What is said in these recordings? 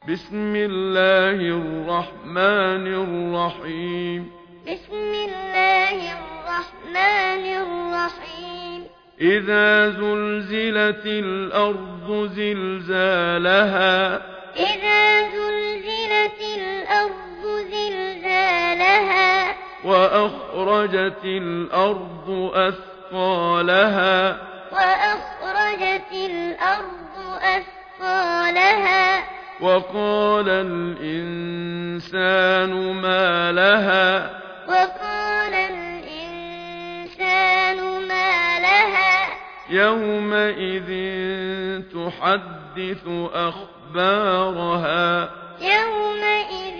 بسم الله الرحمن الرحيم. بسم الله الرحمن الرحيم. إذا زلزلت الأرض زلزالها. إذا زلزلت الأرض زلزالها. وأخرجت الأرض أثقالها. وأخرجت الأرض أثقالها. وقال الإنسان ما لها. وقال الإنسان ما لها. يومئذ تحدث أخبارها. يومئذ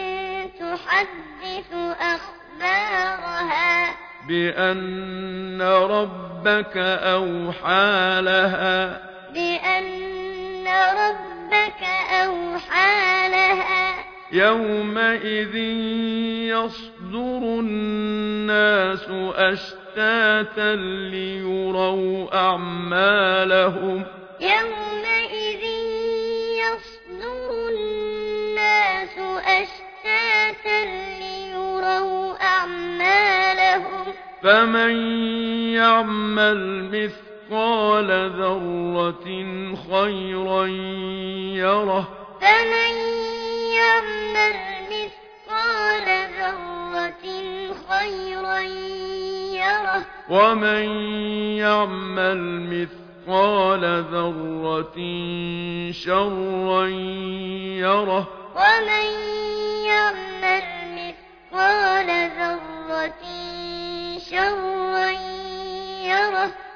تحدث أخبارها. بأن ربك أوحى لها. بأن ربك أوحى لها. يومئذ يصدر الناس أشتاتا ليروا أعمالهم. يومئذ يصدر الناس أشتاتا ليروا أعمالهم. فمن يعمل مثقال ذرة خيرا يره. فمن يعمل مثقال ذرة خيرا يره. ومن يعمل مثقال ذرة شرا يره. ومن يعمل مثقال ذرة شرا يره.